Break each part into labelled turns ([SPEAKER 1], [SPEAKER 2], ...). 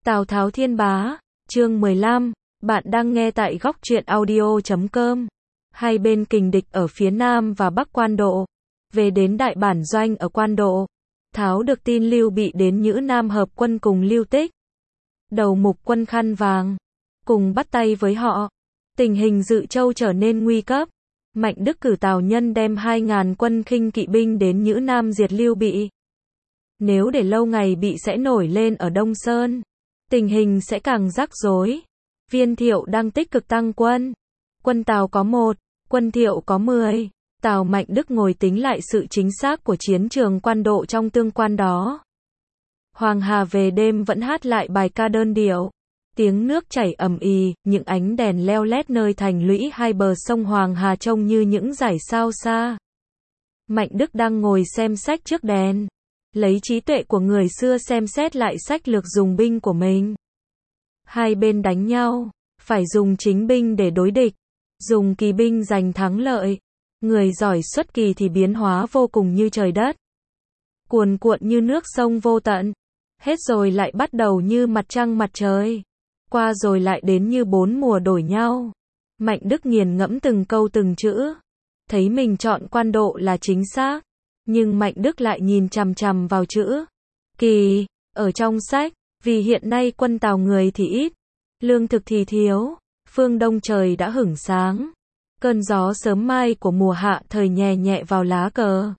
[SPEAKER 1] Tào Tháo Thiên Bá, chương 15, bạn đang nghe tại góc truyện audio.com. Hai bên kình địch ở phía Nam và Bắc Quan Độ. Về đến đại bản doanh ở Quan Độ, Tháo được tin Lưu Bị đến Nhữ Nam hợp quân cùng Lưu Tích, đầu mục quân khăn vàng, cùng bắt tay với họ. Tình hình Dự Châu trở nên nguy cấp. Mạnh Đức cử Tào Nhân đem 2.000 quân khinh kỵ binh đến Nhữ Nam diệt Lưu Bị. Nếu để lâu ngày Bị sẽ nổi lên ở Đông Sơn, tình hình sẽ càng rắc rối. Viên Thiệu đang tích cực tăng quân. Quân Tào có 1, quân Thiệu có 10. Tào Mạnh Đức ngồi tính lại sự chính xác của chiến trường Quan Độ trong tương quan đó. Hoàng Hà về đêm vẫn hát lại bài ca đơn điệu. Tiếng nước chảy ầm ĩ, những ánh đèn leo lét nơi thành lũy hai bờ sông Hoàng Hà trông như những dải sao xa. Mạnh Đức đang ngồi xem sách trước đèn, lấy trí tuệ của người xưa xem xét lại sách lược dùng binh của mình. Hai bên đánh nhau, phải dùng chính binh để đối địch, dùng kỳ binh giành thắng lợi. Người giỏi xuất kỳ thì biến hóa vô cùng như trời đất, cuồn cuộn như nước sông vô tận, hết rồi lại bắt đầu như mặt trăng mặt trời, qua rồi lại đến như 4 mùa đổi nhau. Mạnh Đức nghiền ngẫm từng câu từng chữ, thấy mình chọn Quan Độ là chính xác, nhưng Mạnh Đức lại nhìn chằm chằm vào chữ kỳ ở trong sách, vì hiện nay quân Tào người thì ít, lương thực thì thiếu, phương Đông trời đã hửng sáng, cơn gió sớm mai của mùa hạ thời nhẹ nhẹ vào lá cờ.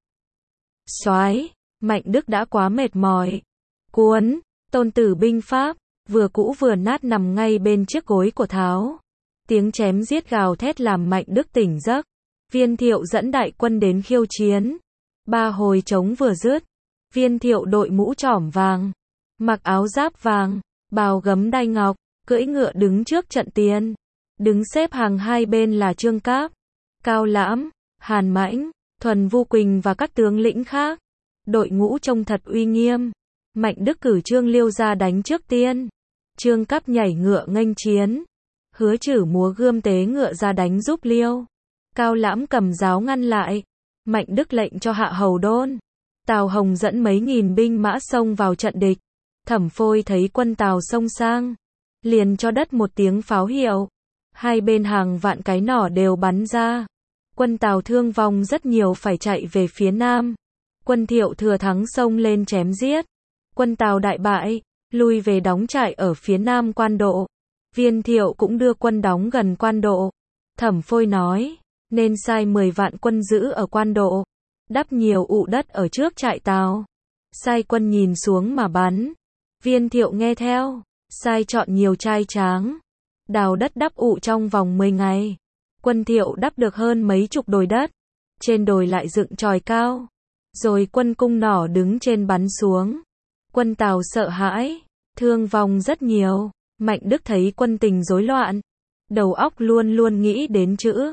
[SPEAKER 1] Soái, Mạnh Đức đã quá mệt mỏi. Cuốn Tôn Tử binh pháp vừa cũ vừa nát nằm ngay bên chiếc gối của Tháo. Tiếng chém giết gào thét làm Mạnh Đức tỉnh giấc. Viên Thiệu dẫn đại quân đến khiêu chiến. 3 hồi trống vừa dứt, Viên Thiệu đội mũ trỏm vàng, mặc áo giáp vàng, bào gấm đai ngọc, cưỡi ngựa đứng trước trận tiền. Đứng xếp hàng hai bên là Trương Cáp, Cao Lãm, Hàn Mãnh, Thuần Vu Quỳnh và các tướng lĩnh khác. Đội ngũ trông thật uy nghiêm. Mạnh Đức cử Trương Liêu ra đánh trước tiên. Trương Cáp nhảy ngựa nghênh chiến. Hứa Trử múa gươm tế ngựa ra đánh giúp Liêu. Cao Lãm cầm giáo ngăn lại. Mạnh Đức lệnh cho Hạ Hầu Đôn, Tào Hồng dẫn mấy nghìn binh mã xông vào trận địch. Thẩm Phôi thấy quân Tào xông sang, liền cho đất một tiếng pháo hiệu. Hai bên hàng vạn cái nỏ đều bắn ra. Quân Tào thương vong rất nhiều phải chạy về phía Nam. Quân Thiệu thừa thắng xông lên chém giết. Quân Tào đại bại, lui về đóng trại ở phía Nam Quan Độ. Viên Thiệu cũng đưa quân đóng gần Quan Độ. Thẩm Phôi nói, nên sai 10 vạn quân giữ ở Quan Độ, đắp nhiều ụ đất ở trước trại Tào. Sai quân nhìn xuống mà bắn. Viên Thiệu nghe theo, sai chọn nhiều trai tráng, đào đất đắp ụ trong vòng 10 ngày. Quân Thiệu đắp được hơn mấy chục đồi đất. Trên đồi lại dựng chòi cao. Rồi quân cung nỏ đứng trên bắn xuống. Quân Tào sợ hãi, thương vong rất nhiều. Mạnh Đức thấy quân tình rối loạn, đầu óc luôn luôn nghĩ đến chữ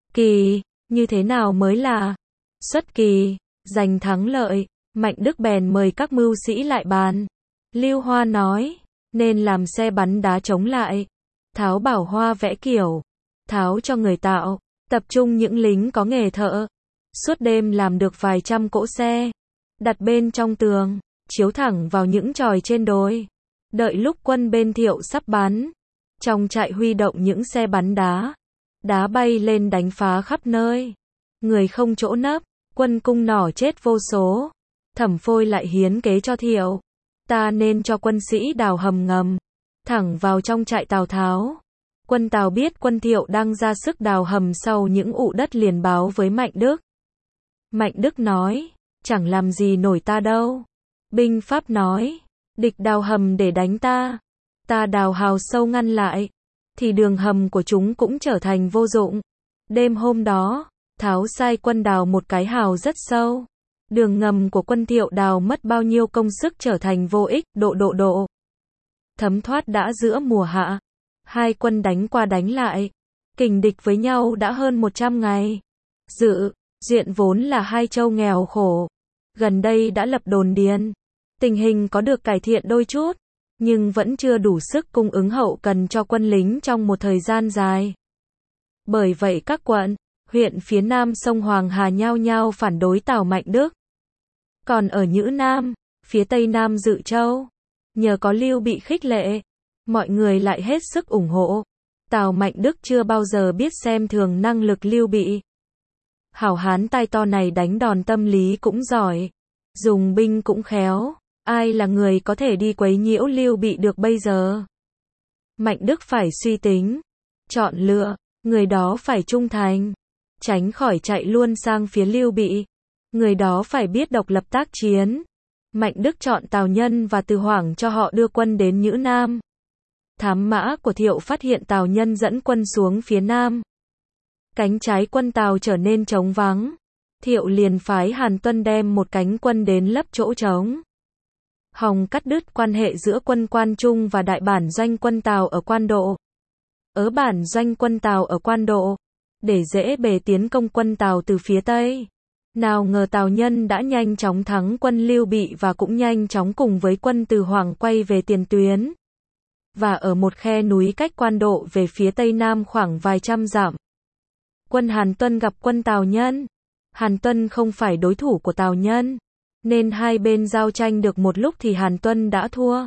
[SPEAKER 1] kỳ, như thế nào mới là xuất kỳ, giành thắng lợi. Mạnh Đức bèn mời các mưu sĩ lại bàn. Lưu Hoa nói, nên làm xe bắn đá chống lại. Tháo bảo Hoa vẽ kiểu. Tháo cho người tạo, tập trung những lính có nghề thợ. Suốt đêm làm được vài trăm cỗ xe, đặt bên trong tường, chiếu thẳng vào những chòi trên đồi. Đợi lúc quân bên Thiệu sắp bắn, trong trại huy động những xe bắn đá. Đá bay lên đánh phá khắp nơi. Người không chỗ nấp, quân cung nỏ chết vô số. Thẩm Phôi lại hiến kế cho Thiệu. Ta nên cho quân sĩ đào hầm ngầm, thẳng vào trong trại Tào Tháo. Quân Tào biết quân Thiệu đang ra sức đào hầm sau những ụ đất liền báo với Mạnh Đức. Mạnh Đức nói, chẳng làm gì nổi ta đâu. Binh pháp nói, địch đào hầm để đánh ta. Ta đào hào sâu ngăn lại, thì đường hầm của chúng cũng trở thành vô dụng. Đêm hôm đó, Tháo sai quân đào một cái hào rất sâu. Đường ngầm của quân Thiệu đào mất bao nhiêu công sức trở thành vô ích. Độ. Thấm thoát đã giữa mùa hạ. Hai quân đánh qua đánh lại, kình địch với nhau đã hơn 100 ngày. Dự Diện vốn là hai châu nghèo khổ, gần đây đã lập đồn điền. Tình hình có được cải thiện đôi chút, nhưng vẫn chưa đủ sức cung ứng hậu cần cho quân lính trong một thời gian dài. Bởi vậy các quận, huyện phía Nam sông Hoàng Hà nhao nhao phản đối Tào Mạnh Đức. Còn ở Nhữ Nam, phía Tây Nam Dự Châu, Nhờ có Lưu Bị khích lệ, mọi người lại hết sức ủng hộ. Tào Mạnh Đức chưa bao giờ biết xem thường năng lực Lưu Bị. Hảo hán tai to này đánh đòn tâm lý cũng giỏi, dùng binh cũng khéo, ai là người có thể đi quấy nhiễu Lưu Bị được bây giờ? Mạnh Đức phải suy tính, chọn lựa, người đó phải trung thành, tránh khỏi chạy luôn sang phía Lưu Bị. Người đó phải biết độc lập tác chiến. Mạnh Đức chọn Tào Nhân và Từ Hoảng cho họ đưa quân đến Nhữ Nam. Thám mã của Thiệu phát hiện Tào Nhân dẫn quân xuống phía Nam. Cánh trái quân Tào trở nên trống vắng. Thiệu liền phái Hàn Tuân đem một cánh quân đến lấp chỗ trống. Hòng cắt đứt quan hệ giữa quân Quan Trung và đại bản doanh quân Tào ở Quan Độ. Ở bản doanh quân Tào ở Quan Độ, để dễ bề tiến công quân Tào từ phía Tây. Nào ngờ Tào Nhân đã nhanh chóng thắng quân Lưu Bị và cũng nhanh chóng cùng với quân Từ Hoảng quay về tiền tuyến. Và ở một khe núi cách Quan Độ về phía Tây Nam khoảng vài trăm dặm. Quân Hàn Tuân gặp quân Tào Nhân. Hàn Tuân không phải đối thủ của Tào Nhân, nên hai bên giao tranh được một lúc thì Hàn Tuân đã thua.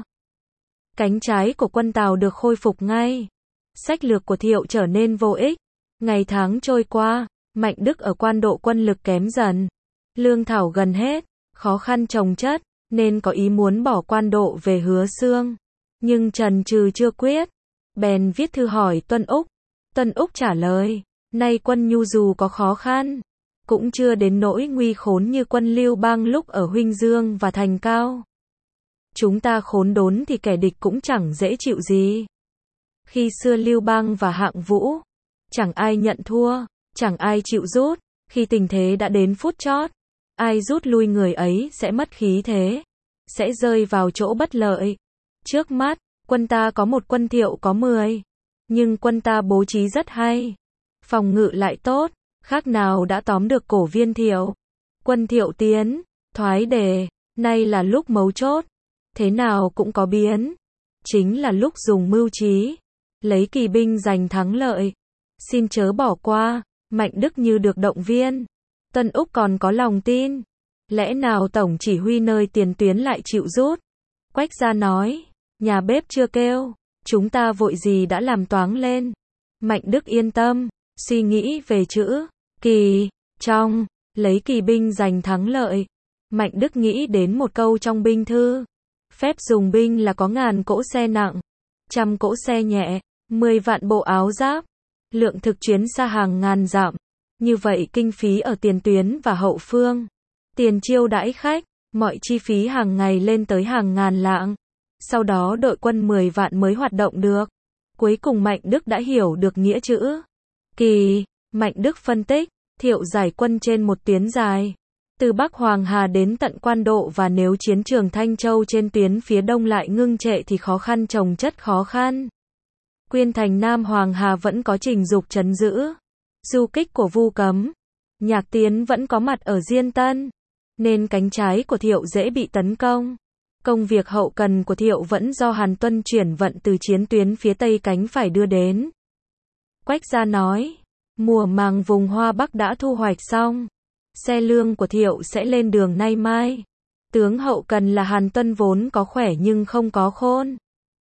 [SPEAKER 1] Cánh trái của quân Tào được khôi phục ngay. Sách lược của Thiệu trở nên vô ích. Ngày tháng trôi qua, Mạnh Đức ở Quan Độ quân lực kém dần. Lương thảo gần hết, khó khăn chồng chất, nên có ý muốn bỏ Quan Độ về Hứa Xương. Nhưng chần chừ chưa quyết. Bèn viết thư hỏi Tuân Úc. Tuân Úc trả lời, nay quân Nhu dù có khó khăn, cũng chưa đến nỗi nguy khốn như quân Lưu Bang lúc ở Huỳnh Dương và Thành Cao. Chúng ta khốn đốn thì kẻ địch cũng chẳng dễ chịu gì. Khi xưa Lưu Bang và Hạng Vũ, chẳng ai nhận thua, chẳng ai chịu rút. Khi tình thế đã đến phút chót, ai rút lui người ấy sẽ mất khí thế, sẽ rơi vào chỗ bất lợi. Trước mắt, quân ta có một quân Thiệu có 10, nhưng quân ta bố trí rất hay, phòng ngự lại tốt, khác nào đã tóm được cổ viên Thiệu. Quân Thiệu tiến, thoái đề, nay là lúc mấu chốt, thế nào cũng có biến, chính là lúc dùng mưu trí, lấy kỳ binh giành thắng lợi. Xin chớ bỏ qua. Mạnh Đức như được động viên. Tuân Úc còn có lòng tin. Lẽ nào tổng chỉ huy nơi tiền tuyến lại chịu rút? Quách gia nói, nhà bếp chưa kêu, chúng ta vội gì đã làm toáng lên. Mạnh Đức yên tâm, suy nghĩ về chữ kỳ, trong, lấy kỳ binh giành thắng lợi. Mạnh Đức nghĩ đến một câu trong binh thư. Phép dùng binh là có 1000 cỗ xe nặng, 100 cỗ xe nhẹ, 10 vạn bộ áo giáp, lượng thực chuyến xa hàng ngàn dặm. Như vậy kinh phí ở tiền tuyến và hậu phương, tiền chiêu đãi khách, mọi chi phí hàng ngày lên tới hàng ngàn lạng. Sau đó đội quân 10 vạn mới hoạt động được. Cuối cùng Mạnh Đức đã hiểu được nghĩa chữ kỳ. Mạnh Đức phân tích, Thiệu giải quân trên một tuyến dài, từ Bắc Hoàng Hà đến tận Quan Độ, và nếu chiến trường Thanh Châu trên tuyến phía đông lại ngưng trệ thì khó khăn chồng chất khó khăn. Quyên thành Nam Hoàng Hà vẫn có Trình Dục trấn giữ. Du kích của Vu Cấm, Nhạc Tiến vẫn có mặt ở Diên Tân, nên cánh trái của Thiệu dễ bị tấn công. Công việc hậu cần của Thiệu vẫn do Hàn Tuân chuyển vận từ chiến tuyến phía tây cánh phải đưa đến. Quách gia nói, mùa màng vùng Hoa Bắc đã thu hoạch xong, xe lương của Thiệu sẽ lên đường nay mai. Tướng hậu cần là Hàn Tuân vốn có khỏe nhưng không có khôn.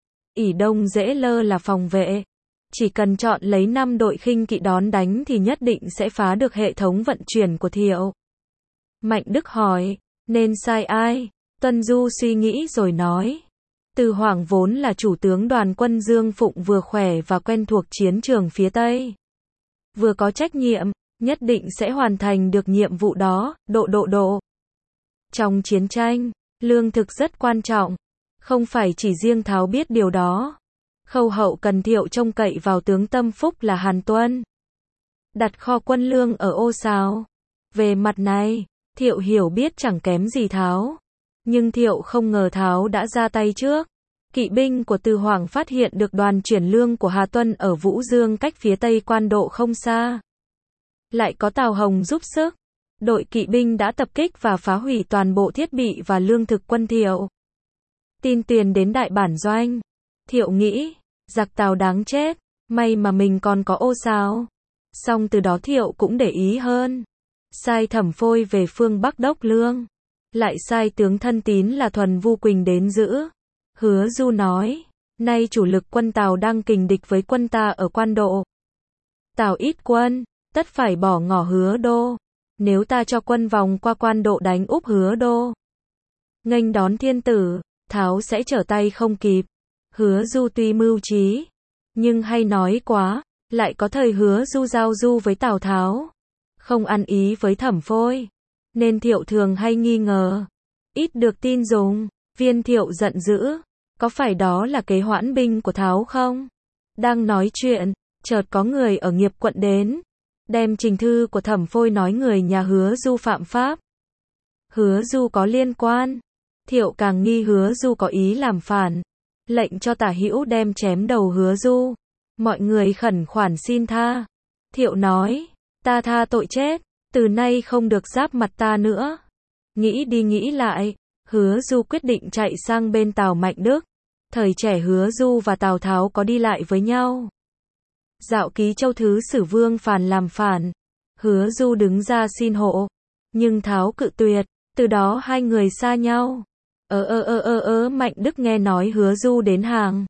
[SPEAKER 1] ỷ đông dễ lơ là phòng vệ. Chỉ cần chọn lấy 5 đội khinh kỵ đón đánh thì nhất định sẽ phá được hệ thống vận chuyển của Thiệu. Mạnh Đức hỏi, nên sai ai? Tuân Du suy nghĩ rồi nói, Từ Hoảng vốn là chủ tướng đoàn quân Dương Phụng, vừa khỏe và quen thuộc chiến trường phía Tây, vừa có trách nhiệm, nhất định sẽ hoàn thành được nhiệm vụ đó. Độ. Trong chiến tranh, lương thực rất quan trọng, không phải chỉ riêng Tháo biết điều đó. Khâu hậu cần Thiệu trông cậy vào tướng tâm phúc là Hàn Tuân, đặt kho quân lương ở Ô Sào. Về mặt này, Thiệu hiểu biết chẳng kém gì Tháo, nhưng Thiệu không ngờ Tháo đã ra tay trước. Kỵ binh của Từ Hoảng phát hiện được đoàn chuyển lương của Hà Tuân ở Vũ Dương cách phía tây Quan Độ không xa. Lại có Tào Hồng giúp sức, đội kỵ binh đã tập kích và phá hủy toàn bộ thiết bị và lương thực quân Thiệu. Tin truyền đến đại bản doanh. Thiệu nghĩ, giặc Tào đáng chết, may mà mình còn có Ô Sào. Xong từ đó Thiệu cũng để ý hơn, sai Thẩm Phôi về phương Bắc đốc lương, lại sai tướng thân tín là Thuần Vu Quỳnh đến giữ. Hứa Du nói, nay chủ lực quân Tào đang kình địch với quân ta ở Quan Độ. Tào ít quân, tất phải bỏ ngỏ Hứa Đô. Nếu ta cho quân vòng qua Quan Độ đánh úp Hứa Đô, nghênh đón thiên tử, Tháo sẽ trở tay không kịp. Hứa Du tuy mưu trí, nhưng hay nói quá, lại có thời Hứa Du giao du với Tào Tháo, không ăn ý với Thẩm Phôi, nên Thiệu thường hay nghi ngờ, ít được tin dùng. Viên Thiệu giận dữ, có phải đó là kế hoãn binh của Tháo không? Đang nói chuyện, chợt có người ở Nghiệp quận đến, đem trình thư của Thẩm Phôi nói người nhà Hứa Du phạm pháp. Hứa Du có liên quan. Thiệu càng nghi Hứa Du có ý làm phản, lệnh cho Tả Hữu đem chém đầu Hứa Du. Mọi người khẩn khoản xin tha. Thiệu nói, ta tha tội chết, từ nay không được giáp mặt ta nữa. Nghĩ đi nghĩ lại, Hứa Du quyết định chạy sang bên Tào Mạnh Đức. Thời trẻ Hứa Du và Tào Tháo có đi lại với nhau. Dạo Ký Châu Thứ Sử Vương Phàn làm phản, Hứa Du đứng ra xin hộ, nhưng Tháo cự tuyệt, từ đó hai người xa nhau. Mạnh Đức nghe nói Hứa Du đến hàng,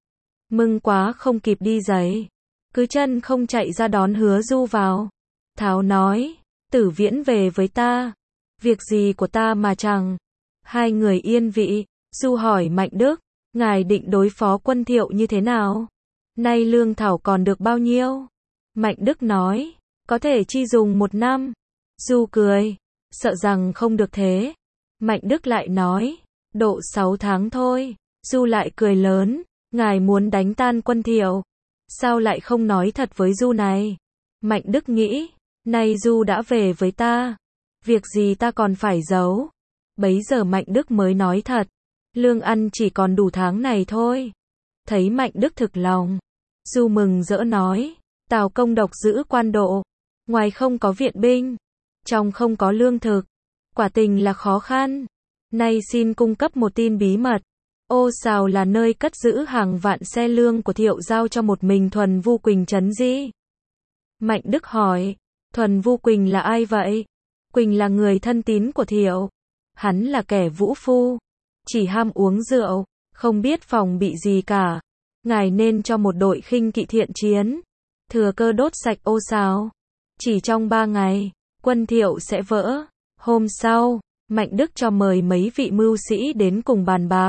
[SPEAKER 1] mừng quá không kịp đi giấy, cứ chân không chạy ra đón Hứa Du vào. Tháo nói, Tử Viễn về với ta, việc gì của ta mà chẳng. Hai người yên vị. Du hỏi Mạnh Đức, ngài định đối phó quân Thiệu như thế nào? Nay lương thảo còn được bao nhiêu? Mạnh Đức nói, có thể chi dùng 1 năm. Du cười, sợ rằng không được thế. Mạnh Đức lại nói, độ 6 tháng thôi. Du lại cười lớn, ngài muốn đánh tan quân Thiệu, sao lại không nói thật với Du này? Mạnh Đức nghĩ, nay Du đã về với ta, việc gì ta còn phải giấu. Bấy giờ Mạnh Đức mới nói thật, lương ăn chỉ còn đủ tháng này thôi. Thấy Mạnh Đức thực lòng, Du mừng rỡ nói, Tào công độc giữ Quan Độ, ngoài không có viện binh, trong không có lương thực, quả tình là khó khăn. Nay xin cung cấp một tin bí mật. Ô Sào là nơi cất giữ hàng vạn xe lương của Thiệu giao cho một mình Thuần Vu Quỳnh trấn giữ. Mạnh Đức hỏi, Thuần Vu Quỳnh là ai vậy? Quỳnh là người thân tín của Thiệu. Hắn là kẻ vũ phu, chỉ ham uống rượu, không biết phòng bị gì cả. Ngài nên cho một đội khinh kỵ thiện chiến, thừa cơ đốt sạch Ô Sào. Chỉ trong 3 ngày, quân Thiệu sẽ vỡ. Hôm sau, Mạnh Đức cho mời mấy vị mưu sĩ đến cùng bàn bạc.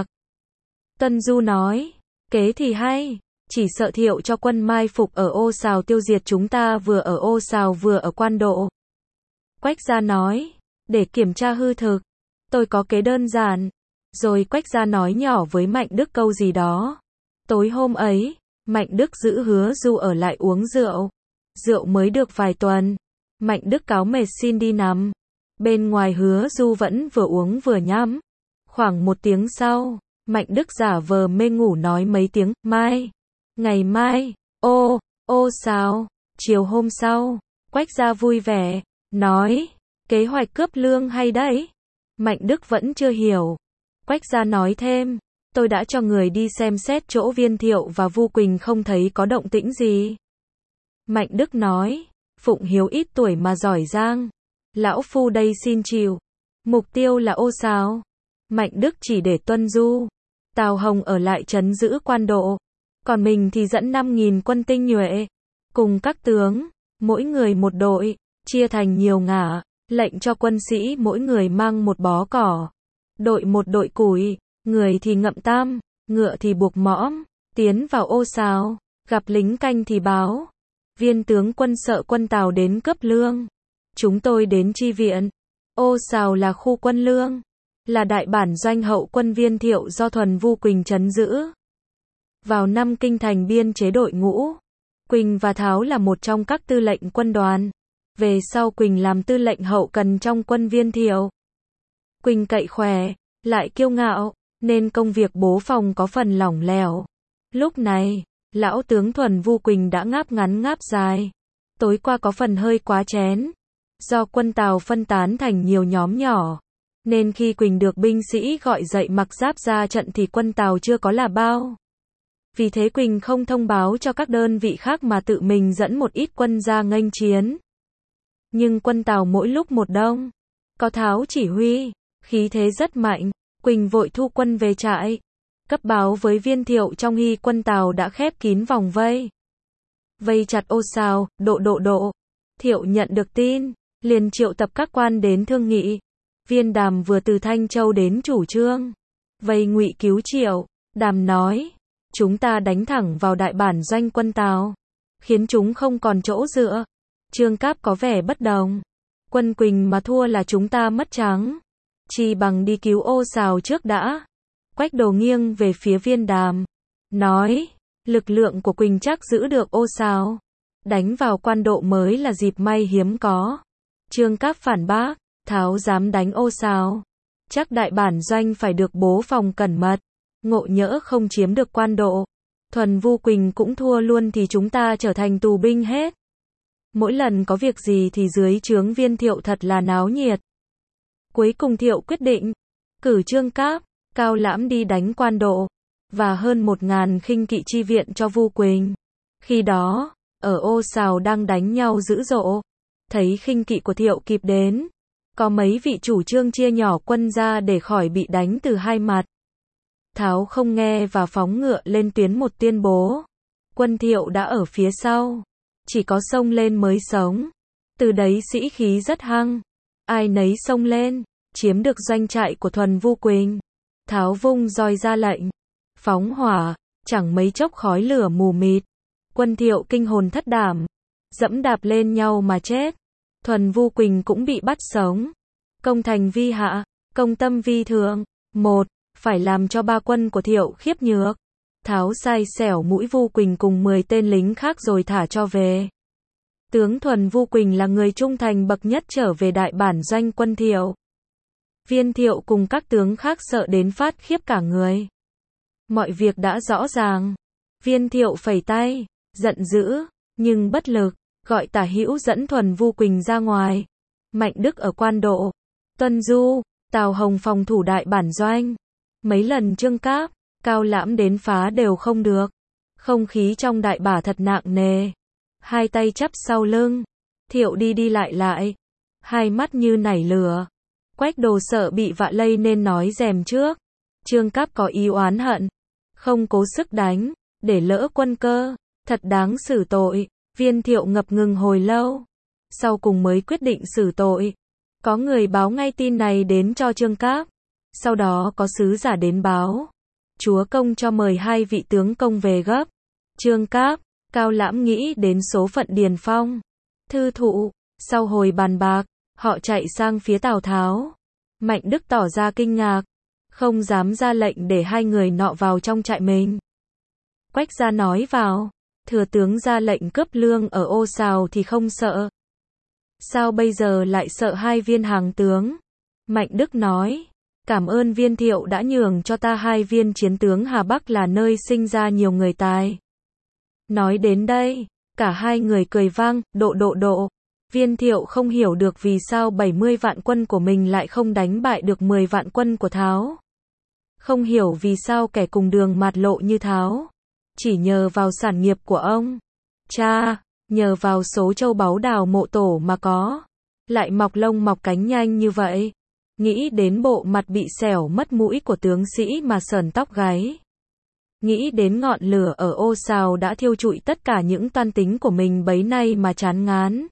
[SPEAKER 1] Tân Du nói, kế thì hay, chỉ sợ Thiệu cho quân mai phục ở Ô Sào tiêu diệt chúng ta vừa ở Ô Sào vừa ở Quan Độ. Quách Gia nói, để kiểm tra hư thực, tôi có kế đơn giản. Rồi Quách Gia nói nhỏ với Mạnh Đức câu gì đó. Tối hôm ấy, Mạnh Đức giữ Hứa Du ở lại uống rượu. Rượu mới được vài tuần, Mạnh Đức cáo mệt xin đi nằm. Bên ngoài Hứa Du vẫn vừa uống vừa nhắm. Khoảng 1 tiếng sau, Mạnh Đức giả vờ mê ngủ nói mấy tiếng, mai, ngày mai, ô sao. Chiều hôm sau, Quách Gia vui vẻ, nói, kế hoạch cướp lương hay đấy. Mạnh Đức vẫn chưa hiểu. Quách Gia nói thêm, tôi đã cho người đi xem xét chỗ Viên Thiệu và Vu Quỳnh không thấy có động tĩnh gì. Mạnh Đức nói, Phụng Hiếu ít tuổi mà giỏi giang. Lão Phu đây xin chịu. Mục tiêu là Ô Sào. Mạnh Đức chỉ để Tuân Du, Tào Hồng ở lại trấn giữ Quan Độ. Còn mình thì dẫn 5.000 quân tinh nhuệ, cùng các tướng, mỗi người một đội, chia thành nhiều ngả, lệnh cho quân sĩ mỗi người mang một bó cỏ. Đội một đội củi, người thì ngậm tam, ngựa thì buộc mõm, tiến vào Ô Sào, gặp lính canh thì báo. Viên tướng quân sợ quân Tào đến cướp lương. Chúng tôi đến chi viện. Ô Sào là khu quân lương, là đại bản doanh hậu quân Viên Thiệu do Thuần Vu Quỳnh trấn giữ. Vào năm kinh thành biên chế đội ngũ, Quỳnh và Tháo là một trong các tư lệnh quân đoàn. Về sau Quỳnh làm tư lệnh hậu cần trong quân Viên Thiệu. Quỳnh cậy khỏe, lại kiêu ngạo, nên công việc bố phòng có phần lỏng lẻo. Lúc này, lão tướng Thuần Vu Quỳnh đã ngáp ngắn ngáp dài. Tối qua có phần hơi quá chén. Do quân Tào phân tán thành nhiều nhóm nhỏ, nên khi Quỳnh được binh sĩ gọi dậy mặc giáp ra trận thì quân Tào chưa có là bao. Vì thế Quỳnh không thông báo cho các đơn vị khác mà tự mình dẫn một ít quân ra nghênh chiến. Nhưng quân Tào mỗi lúc một đông, có Tháo chỉ huy, khí thế rất mạnh. Quỳnh vội thu quân về trại. cấp báo với Viên Thiệu trong Hy quân Tào đã khép kín vòng vây. Vây chặt Ô Sào, Độ. Thiệu nhận được tin, liền triệu tập các quan đến thương nghị. Viên Đàm vừa từ Thanh Châu đến chủ trương vây Ngụy cứu Triệu. Đàm nói, chúng ta đánh thẳng vào đại bản doanh quân Tào, khiến chúng không còn chỗ dựa. Trương Cáp có vẻ bất đồng. Quân Quỳnh mà thua là chúng ta mất trắng. Chi bằng đi cứu Ô Sào trước đã. Quách Đồ nghiêng về phía Viên Đàm, nói, lực lượng của Quỳnh chắc giữ được Ô Sào. Đánh vào Quan Độ mới là dịp may hiếm có. Trương Cáp phản bác, Tháo dám đánh Ô Sào, chắc đại bản doanh phải được bố phòng cẩn mật. Ngộ nhỡ không chiếm được Quan Độ, Thuần Vu Quỳnh cũng thua luôn thì chúng ta trở thành tù binh hết. Mỗi lần có việc gì thì dưới trướng Viên Thiệu thật là náo nhiệt. Cuối cùng Thiệu quyết định cử Trương Cáp, Cao Lãm đi đánh Quan Độ, và hơn 1000 khinh kỵ chi viện cho Vu Quỳnh. Khi đó, ở Ô Sào đang đánh nhau dữ dội. Thấy khinh kỵ của Thiệu kịp đến, có mấy vị chủ trương chia nhỏ quân ra để khỏi bị đánh từ hai mặt. Tháo không nghe và phóng ngựa lên tuyến một tuyên bố. Quân Thiệu đã ở phía sau, chỉ có xông lên mới sống. Từ đấy sĩ khí rất hăng, ai nấy xông lên, chiếm được doanh trại của Thuần Vu Quỳnh. Tháo vung roi ra lệnh, phóng hỏa, chẳng mấy chốc khói lửa mù mịt. Quân Thiệu kinh hồn thất đảm, dẫm đạp lên nhau mà chết. Thuần Vu Quỳnh cũng bị bắt sống. Công thành vi hạ, công tâm vi thượng. Một, phải làm cho ba quân của Thiệu khiếp nhược. Tháo sai xẻo mũi Vu Quỳnh cùng 10 tên lính khác rồi thả cho về. Tướng Thuần Vu Quỳnh là người trung thành bậc nhất trở về đại bản doanh quân Thiệu. Viên Thiệu cùng các tướng khác sợ đến phát khiếp cả người. Mọi việc đã rõ ràng. Viên Thiệu phẩy tay, giận dữ, nhưng bất lực, gọi Tả Hữu dẫn Thuần Vu Quỳnh ra ngoài. Mạnh Đức ở Quan Độ, Tuân Du, Tào Hồng phòng thủ đại bản doanh. Mấy lần Trương Cáp, Cao Lãm đến phá đều không được. Không khí trong đại bả thật nặng nề. Hai tay chắp sau lưng, Thiệu đi lại, hai mắt như nảy lửa. Quách Đồ sợ bị vạ lây nên nói rèm trước. Trương Cáp có ý oán hận, không cố sức đánh, để lỡ quân cơ, thật đáng xử tội. Viên Thiệu ngập ngừng hồi lâu, sau cùng mới quyết định xử tội. Có người báo ngay tin này đến cho Trương Cáp. Sau đó có sứ giả đến báo, chúa công cho mời 2 vị tướng công về gấp. Trương Cáp, Cao Lãm nghĩ đến số phận Điền Phong, Thư Thụ. Sau hồi bàn bạc, họ chạy sang phía Tào Tháo. Mạnh Đức tỏ ra kinh ngạc, không dám ra lệnh để 2 người nọ vào trong trại mình. Quách gia nói vào, thừa tướng ra lệnh cướp lương ở Ô Sào thì không sợ. Sao bây giờ lại sợ 2 viên hàng tướng? Mạnh Đức nói, cảm ơn Viên Thiệu đã nhường cho ta 2 viên chiến tướng Hà Bắc là nơi sinh ra nhiều người tài. Nói đến đây, cả 2 người cười vang, độ. Viên Thiệu không hiểu được vì sao 70 vạn quân của mình lại không đánh bại được 10 vạn quân của Tháo. Không hiểu vì sao kẻ cùng đường mạt lộ như Tháo, chỉ nhờ vào sản nghiệp của ông cha, nhờ vào số châu báu đào mộ tổ mà có, lại mọc lông mọc cánh nhanh như vậy. Nghĩ đến bộ mặt bị xẻo mất mũi của tướng sĩ mà sởn tóc gáy. Nghĩ đến ngọn lửa ở Ô Sào đã thiêu trụi tất cả những toan tính của mình bấy nay mà chán ngán.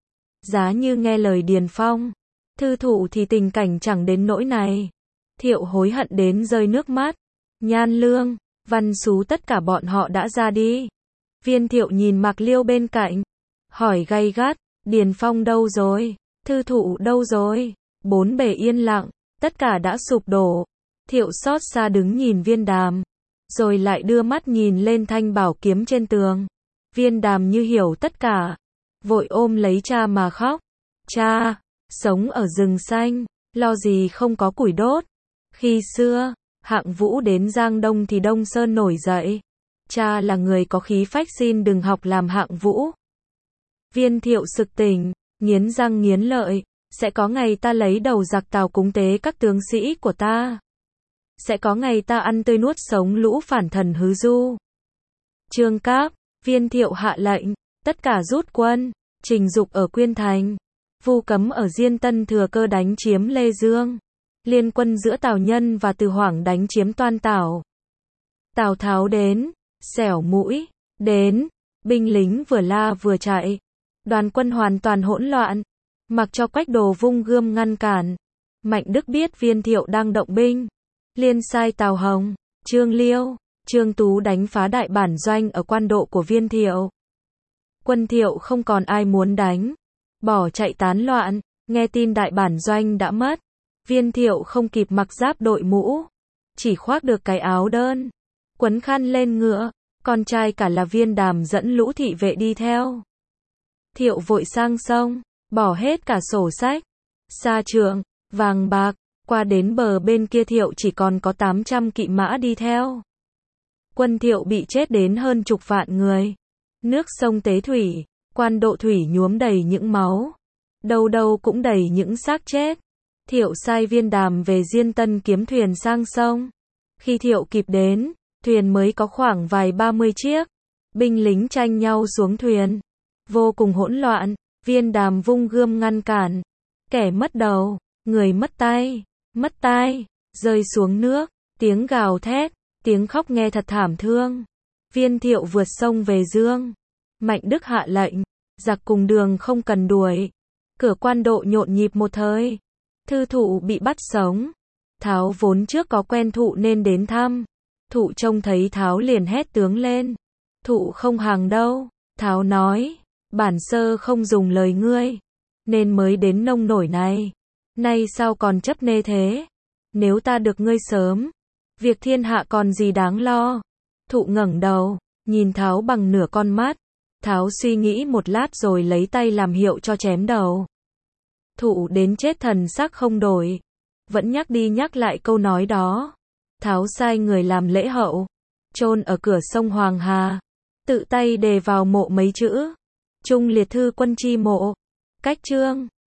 [SPEAKER 1] Giá như nghe lời Điền Phong, Thư Thụ thì tình cảnh chẳng đến nỗi này. Thiệu hối hận đến rơi nước mắt. Nhan Lương, Văn Sú tất cả bọn họ đã ra đi. Viên Thiệu nhìn Mạc Liêu bên cạnh, hỏi gay gắt, Điền Phong đâu rồi? Thư Thụ đâu rồi? Bốn bề yên lặng, tất cả đã sụp đổ. Thiệu xót xa đứng nhìn Viên Đàm, rồi lại đưa mắt nhìn lên thanh bảo kiếm trên tường. Viên Đàm như hiểu tất cả, vội ôm lấy cha mà khóc. Cha, sống ở rừng xanh, lo gì không có củi đốt. Khi xưa, Hạng Vũ đến Giang Đông thì Đông Sơn nổi dậy. Cha là người có khí phách, xin đừng học làm Hạng Vũ. Viên Thiệu sực tỉnh, nghiến răng nghiến lợi. Sẽ có ngày ta lấy đầu giặc Tào cúng tế các tướng sĩ của ta. Sẽ có ngày ta ăn tươi nuốt sống lũ phản thần hứ du. Trương Cáp, Viên Thiệu hạ lệnh, tất cả rút quân. Trình Dục ở Quyên Thành, Vu Cấm ở Diên Tân thừa cơ đánh chiếm Lê Dương. Liên quân giữa Tào Nhân và Từ Hoảng đánh chiếm Toan Tảo. Tào Tháo đến, xẻo mũi, đến, binh lính vừa la vừa chạy. Đoàn quân hoàn toàn hỗn loạn, mặc cho Quách Đồ vung gươm ngăn cản. Mạnh Đức biết Viên Thiệu đang động binh, liền sai Tào Hồng, Trương Liêu, Trương Tú đánh phá đại bản doanh ở quan độ của Viên Thiệu. Quân Thiệu không còn ai muốn đánh, bỏ chạy tán loạn, nghe tin đại bản doanh đã mất. Viên Thiệu không kịp mặc giáp đội mũ, chỉ khoác được cái áo đơn, quấn khăn lên ngựa, con trai cả là Viên Đàm dẫn lũ thị vệ đi theo. Thiệu vội sang sông, bỏ hết cả sổ sách, sa trượng, vàng bạc, qua đến bờ bên kia Thiệu chỉ còn có 800 kỵ mã đi theo. Quân Thiệu bị chết đến hơn chục vạn người. Nước sông Tế Thủy, quan độ thủy nhuốm đầy những máu, đâu đâu cũng đầy những xác chết. Thiệu sai Viên Đàm về Diên Tân kiếm thuyền sang sông. Khi Thiệu kịp đến, thuyền mới có khoảng vài 30 chiếc. Binh lính tranh nhau xuống thuyền, vô cùng hỗn loạn. Viên Đàm vung gươm ngăn cản, kẻ mất đầu, người mất tai, rơi xuống nước, tiếng gào thét, tiếng khóc nghe thật thảm thương. Viên Thiệu vượt sông về Dương. Mạnh Đức hạ lệnh, giặc cùng đường không cần đuổi. Cửa quan độ nhộn nhịp một thời. Thư Thụ bị bắt sống. Tháo vốn trước có quen Thụ nên đến thăm. Thụ trông thấy Tháo liền hét tướng lên. Thụ không hàng đâu. Tháo nói, bản sơ không dùng lời ngươi, nên mới đến nông nổi này. Nay sao còn chấp nê thế? Nếu ta được ngươi sớm, việc thiên hạ còn gì đáng lo. Thụ ngẩng đầu, nhìn Tháo bằng nửa con mắt. Tháo suy nghĩ một lát rồi lấy tay làm hiệu cho chém đầu. Thụ đến chết thần sắc không đổi, vẫn nhắc đi nhắc lại câu nói đó. Tháo sai người làm lễ hậu, chôn ở cửa sông Hoàng Hà, tự tay đề vào mộ mấy chữ: Trung liệt thư quân chi mộ, cách chương.